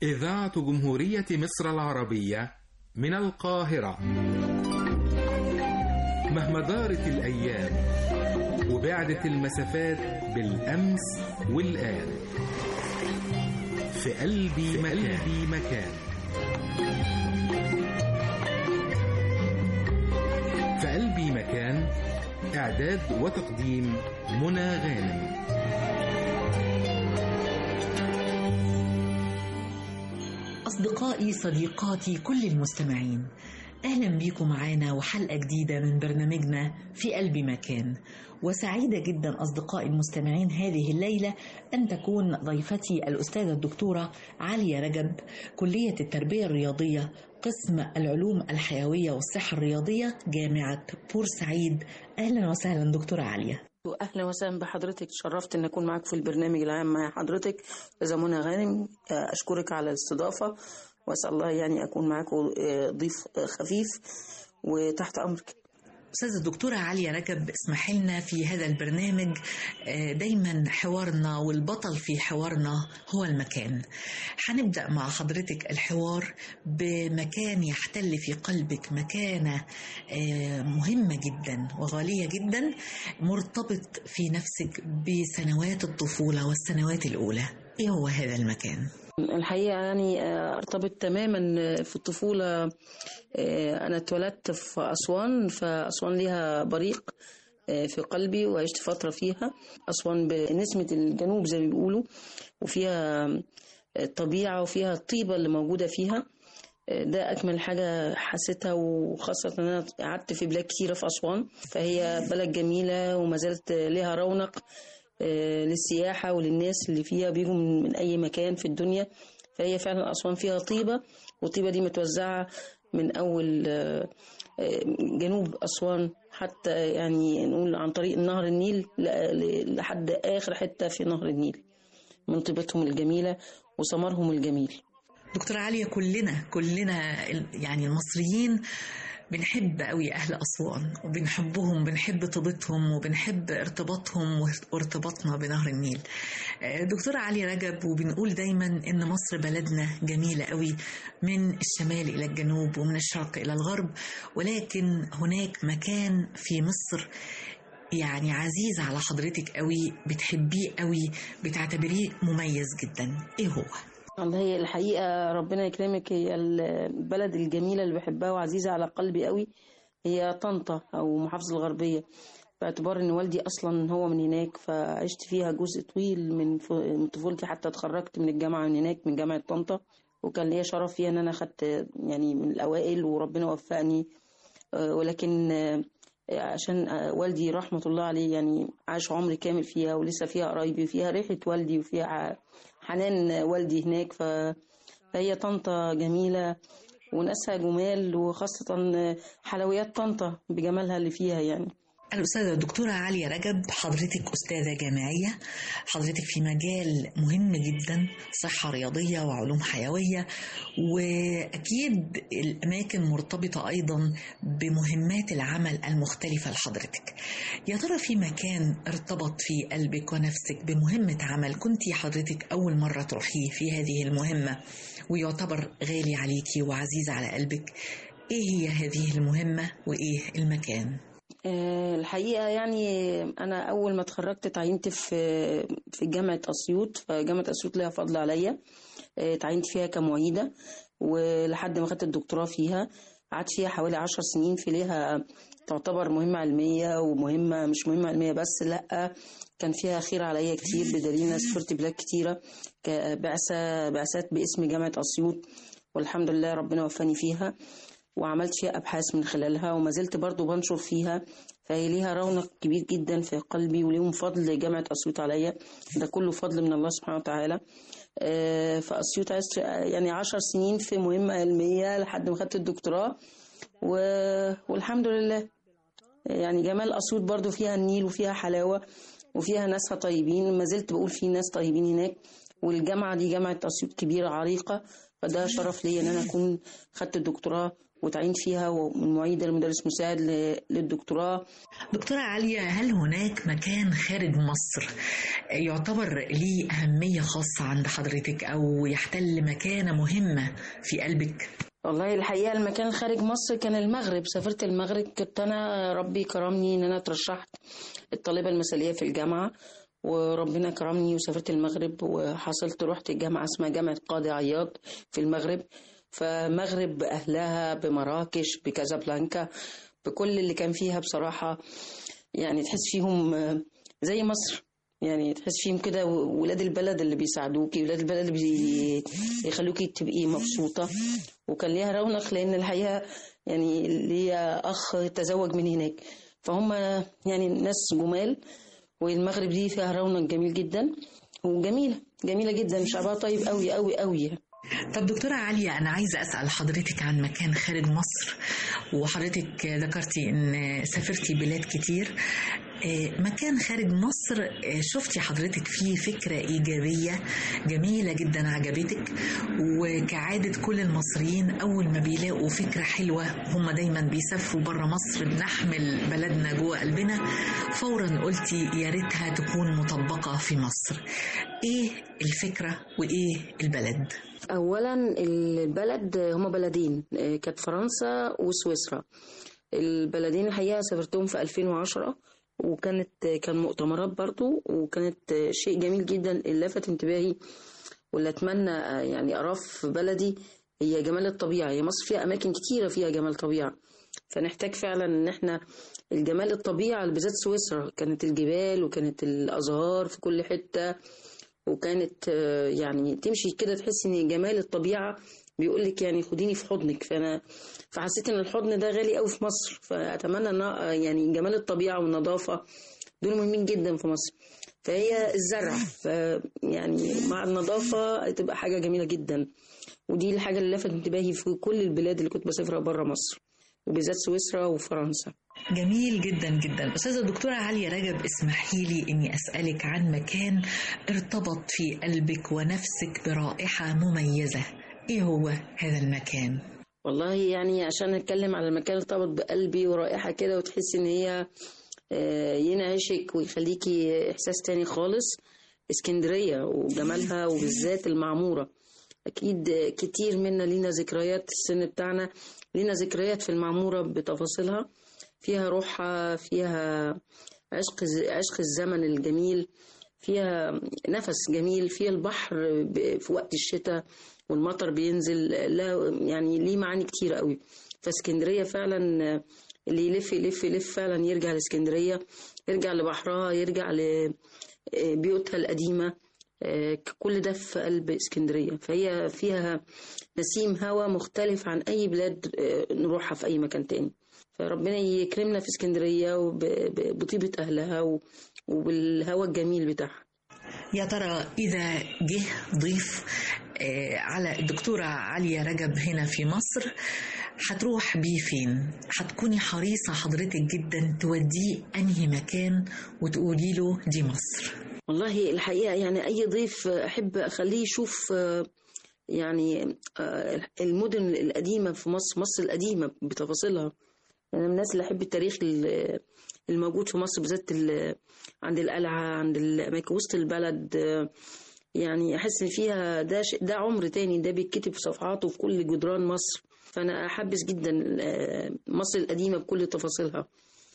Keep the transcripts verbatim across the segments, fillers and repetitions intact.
إذاعة جمهورية مصر العربية من القاهرة. مهما دارت الأيام وبعدت المسافات بالأمس والآن، في قلبي مكان, قلبي مكان. في قلبي مكان، إعداد وتقديم منى غانم. أصدقائي صديقاتي كل المستمعين، أهلا بيكم معانا وحلقة جديدة من برنامجنا في قلبي مكان. وسعيدة جدا أصدقائي المستمعين هذه الليلة أن تكون ضيفتي الأستاذة الدكتورة عليا رجب، كلية التربية الرياضية، قسم العلوم الحيوية والصحة الرياضية، جامعة بورسعيد. أهلا وسهلا دكتورة عليا. أهلا وسهلا بحضرتك، تشرفت أن أكون معك في البرنامج العام مع حضرتك أستاذة منى غانم. أشكرك على الاستضافة وأسأل الله يعني أكون معكم ضيف خفيف وتحت أمرك. أستاذة الدكتورة عليا رجب، اسمح لنا في هذا البرنامج دايما حوارنا والبطل في حوارنا هو المكان. هنبدأ مع حضرتك الحوار بمكان يحتل في قلبك مكانة مهمة جدا وغالية جدا، مرتبط في نفسك بسنوات الطفولة والسنوات الأولى. إيه هو هذا المكان؟ الحقيقة يعني ارتبط تماما في الطفولة. أنا اتولدت في أسوان، فأسوان ليها بريق في قلبي وعشت فترة فيها. أسوان بنسمة الجنوب زي ما بيقولوا، وفيها الطبيعة وفيها الطيبة اللي موجودة فيها. ده أكمل حاجة حسيتها، وخاصة أن أنا قعدت في بلاد كتيرة في أسوان، فهي بلد جميلة وما زالت لها رونق للسياحة وللناس اللي فيها بيجوا من أي مكان في الدنيا. فهي فعلا أسوان فيها طيبة، والطيبة دي متوزعة من أول جنوب أسوان حتى يعني نقول عن طريق نهر النيل لحد آخر حتة في نهر النيل، من طيبتهم الجميلة وثمرهم الجميل. دكتورة عليا، كلنا كلنا يعني المصريين بنحب قوي أهل أسوان وبنحبهم، بنحب طيبتهم وبنحب ارتباطهم وارتباطنا بنهر النيل. دكتورة عليا رجب، وبنقول دايما إن مصر بلدنا جميلة قوي من الشمال إلى الجنوب ومن الشرق إلى الغرب، ولكن هناك مكان في مصر يعني عزيز على حضرتك قوي، بتحبيه قوي، بتعتبريه مميز جدا. إيه هو؟ والله الحقيقة ربنا يكرمك، هي البلد الجميلة اللي بحبها وعزيزة على قلبي قوي هي طنطا أو محافظة الغربية، باعتبار إن والدي أصلا هو من هناك، فعشت فيها جزء طويل من طفولتي حتى اتخرجت من الجامعة من هناك، من جامعة طنطا، وكان ليا شرف فيها إن أنا خدت يعني من الأوائل وربنا وفقني. ولكن عشان والدي رحمة الله عليه يعني عاش عمري كامل فيها، ولسه فيها قرايبي وفيها ريحة والدي وفيها حنان والدي هناك. فهي طنطا جميلة وناسها جمال، وخاصة حلويات طنطا بجمالها اللي فيها. يعني الأستاذة الدكتورة عليا رجب، حضرتك أستاذة جامعية، حضرتك في مجال مهم جدا، صحة رياضية وعلوم حيوية، وأكيد الأماكن مرتبطة أيضا بمهمات العمل المختلفة لحضرتك. يا ترى في مكان ارتبط في قلبك ونفسك بمهمة عمل كنتي حضرتك أول مرة تروحيه في هذه المهمة ويعتبر غالي عليكي وعزيز على قلبك؟ إيه هي هذه المهمة وإيه المكان؟ الحقيقة يعني أنا أول ما اتخرجت تعينت في في جامعة أسيوط، فجامعة أسيوط لها فضل عليا، تعينت فيها كمعيدة ولحد ما خدت الدكتوراه فيها. قعدت فيها حوالي عشر سنين، في ليها تعتبر مهمة علمية ومهمة مش مهمة علمية بس، لأ كان فيها خير عليا كتير، بدليل سافرت بلاد كتيرة كبعثة بعثات باسم جامعة أسيوط، والحمد لله ربنا وفاني فيها وعملت فيها أبحاث من خلالها، وما زلت برضو بنشر فيها. فهي ليها رونق كبير جدا في قلبي، وليهم فضل جامعة أسيوط عليا، ده كله فضل من الله سبحانه وتعالى. فأسيوط عشت يعني عشر سنين في مهمة علمية لحد ما خدت الدكتوراه، والحمد لله. يعني جمال أسيوط برضو فيها النيل وفيها حلاوة وفيها ناسها طيبين، ما زلت بقول في ناس طيبين هناك، والجامعة دي جامعة أسيوط كبيرة عريقة، فده شرف لي إن أنا أكون خدت الدكتوراه وتعينت فيها، ومن معيدة لمدرس مساعد للدكتوراه. دكتورة عليا، هل هناك مكان خارج مصر يعتبر ليه أهمية خاصة عند حضرتك أو يحتل مكانة مهمة في قلبك؟ والله الحقيقة المكان خارج مصر كان المغرب. سافرت المغرب، كنت أنا ربي كرمني إن أنا ترشحت الطالبة المثالية في الجامعة، وربنا كرمني وسافرت المغرب وحصلت رحت جامعة اسمها جامعة قاضي عياض في المغرب. فمغرب بأهلها، بمراكش، بكازابلانكا، بكل اللي كان فيها بصراحة، يعني تحس فيهم زي مصر، يعني تحس فيهم كده ولاد البلد اللي بيساعدوكي، ولاد البلد اللي بيخلوكي تبقي مبسوطة. وكان ليها رونق لأن الحقيقة يعني ليا أخ تزوج من هناك، فهم يعني ناس جمال. والمغرب دي فيها رونق جميل جدا وجميلة جميلة جدا، شعبها طيب قوي قوي قوي. طب دكتورة عليا، أنا عايزة أسأل حضرتك عن مكان خارج مصر، وحضرتك ذكرتي إن سافرتي بلاد كتير. مكان خارج مصر شفتي حضرتك فيه فكرة إيجابية جميلة جدا عجبتك، وكعادة كل المصريين أول ما بيلاقوا فكرة حلوة هم دايما بيسافروا برا مصر، بنحمل بلدنا جوه قلبنا، فورا قلتي يا ريتها تكون مطبقة في مصر. إيه الفكرة وإيه البلد؟ أولا البلد هما بلدين، كانت فرنسا وسويسرا. البلدين الحقيقة سافرتهم في ألفين وعشرة، وكانت كان مؤتمرات برضو، وكانت شيء جميل جدا. اللي لفت انتباهي واللي أتمنى يعني أراه في بلدي هي جمال الطبيعة. هي مصر فيها أماكن كتيرة فيها جمال طبيعة، فنحتاج فعلا إن احنا الجمال الطبيعة، بالذات سويسرا كانت الجبال وكانت الأزهار في كل حتة، وكانت يعني تمشي كده تحس ان جمال الطبيعه بيقول لك يعني خديني في حضنك. فانا فحسيت ان الحضن ده غالي قوي في مصر، فاتمنى ان يعني جمال الطبيعه والنظافه دول مهمين جدا في مصر. فهي الزرع يعني مع النظافه تبقى حاجه جميله جدا، ودي الحاجه اللي لفت انتباهي في كل البلاد اللي كنت بسافرها بره مصر، وبالذات سويسرا وفرنسا. جميل جدا جدا. أستاذة الدكتورة عليا رجب، اسمحي لي إني أسألك عن مكان ارتبط في قلبك ونفسك برائحة مميزة. إيه هو هذا المكان؟ والله يعني عشان نتكلم على المكان ارتبط بقلبي ورائحة كده وتحسي إن هي ينعشك ويخليكي إحساس تاني خالص، اسكندرية وجمالها، وبالذات المعمورة. أكيد كتير منا لينا ذكريات، السن بتاعنا لينا ذكريات في المعمورة بتفاصيلها، فيها روحها، فيها عشق عشق الزمن الجميل، فيها نفس جميل، فيها البحر في وقت الشتاء والمطر بينزل، لا يعني ليه معاني كتيرة قوي. فاسكندرية فعلا اللي يلف يلف يلف فعلا يرجع لاسكندرية، يرجع لبحرها، يرجع لبيوتها القديمة، كل ده في قلب اسكندرية. فهي فيها نسيم هوا مختلف عن أي بلاد نروحها في أي مكان تاني. فربنا يكرمنا في اسكندرية وبطيبة أهلها وبالهوا الجميل بتاعها. يا ترى إذا جه ضيف على الدكتورة عليا رجب هنا في مصر، هتروح بيه فين؟ هتكوني حريصة حضرتك جدا توديه أنهي مكان وتقولي له دي مصر؟ والله الحقيقة يعني أي ضيف أحب أخليه يشوف يعني المدن القديمة في مصر، مصر القديمة بتفاصيلها. أنا من الناس اللي أحب التاريخ الموجود في مصر، بالذات عند القلعة، عند الأماكن وسط البلد، يعني أحس إن فيها ده ده عمر تاني، ده بيتكتب في صفحاته في كل جدران مصر. فأنا أحبس جدا مصر القديمة بكل تفاصيلها،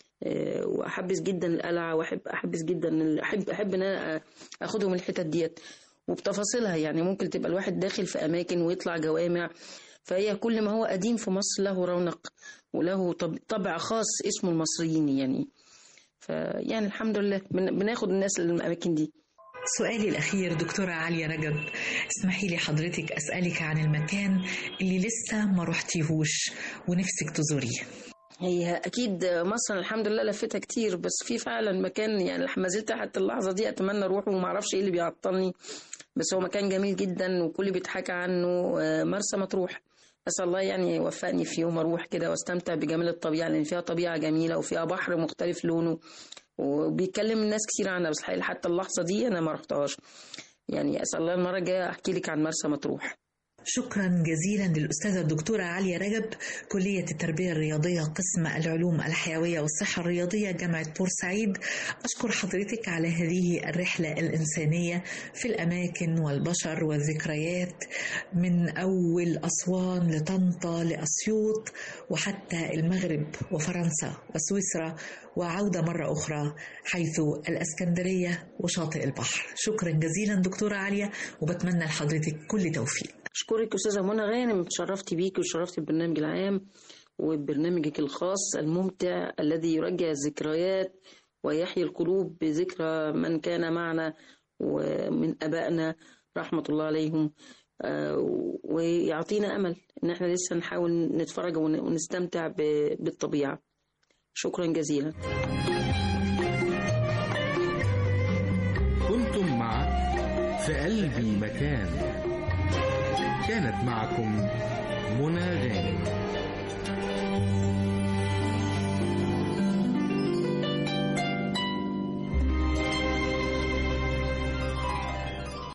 وأحبس جدا القلعة، وأحب أحبس جدا أحب أحب إن أنا أخدهم الحتت ديت وبتفاصيلها. يعني ممكن تبقى الواحد داخل في أماكن ويطلع جوامع، فهي كل ما هو قديم في مصر له رونق وله طبع خاص اسمه المصريين يعني. فيعني الحمد لله بناخد الناس للأماكن دي. سؤالي الأخير دكتورة عليا رجب، اسمحي لي حضرتك أسألك عن المكان اللي لسه ما رحتيهوش ونفسك تزوريه. هي أكيد مصر الحمد لله لفتها كتير، بس في فعلا مكان يعني ما زلت حتى اللحظة دي أتمنى أروحه وما أعرفش إيه اللي بيعطلني، بس هو مكان جميل جدا وكل بيتحكى عنه، مرسى مطروح. أسأل الله يعني يوفقني في يوم أروح كده واستمتع بجمال الطبيعة، لأن فيها طبيعة جميلة وفيها بحر مختلف لونه، وبيتكلم الناس كتير عنها، بس حتى اللحظة دي أنا ما رحتهاش. يعني أسأل الله المرة الجاية أحكي لك عن مرسى مطروح. شكرا جزيلا للأستاذة الدكتورة عليا رجب، كلية التربية الرياضية قسم العلوم الحيوية والصحة الرياضية جامعة بورسعيد. أشكر حضرتك على هذه الرحلة الإنسانية في الأماكن والبشر والذكريات، من أول أسوان لطنطا لأسيوط وحتى المغرب وفرنسا وسويسرا، وعودة مرة أخرى حيث الأسكندرية وشاطئ البحر. شكرا جزيلا دكتورة عليا، وبتمنى لحضرتك كل توفيق. أشكرك أستاذة منى غانم، تشرفتي بيكي وشرفتي البرنامج العام وبرنامجك الخاص الممتع الذي يرجع الذكريات ويحيي القلوب بذكرى من كان معنا ومن أبائنا رحمة الله عليهم، ويعطينا أمل إن احنا لسه نحاول نتفرج ونستمتع بالطبيعة. شكرا جزيلا. كنتم مع في قلبي مكان، كانت معكم منى غانم.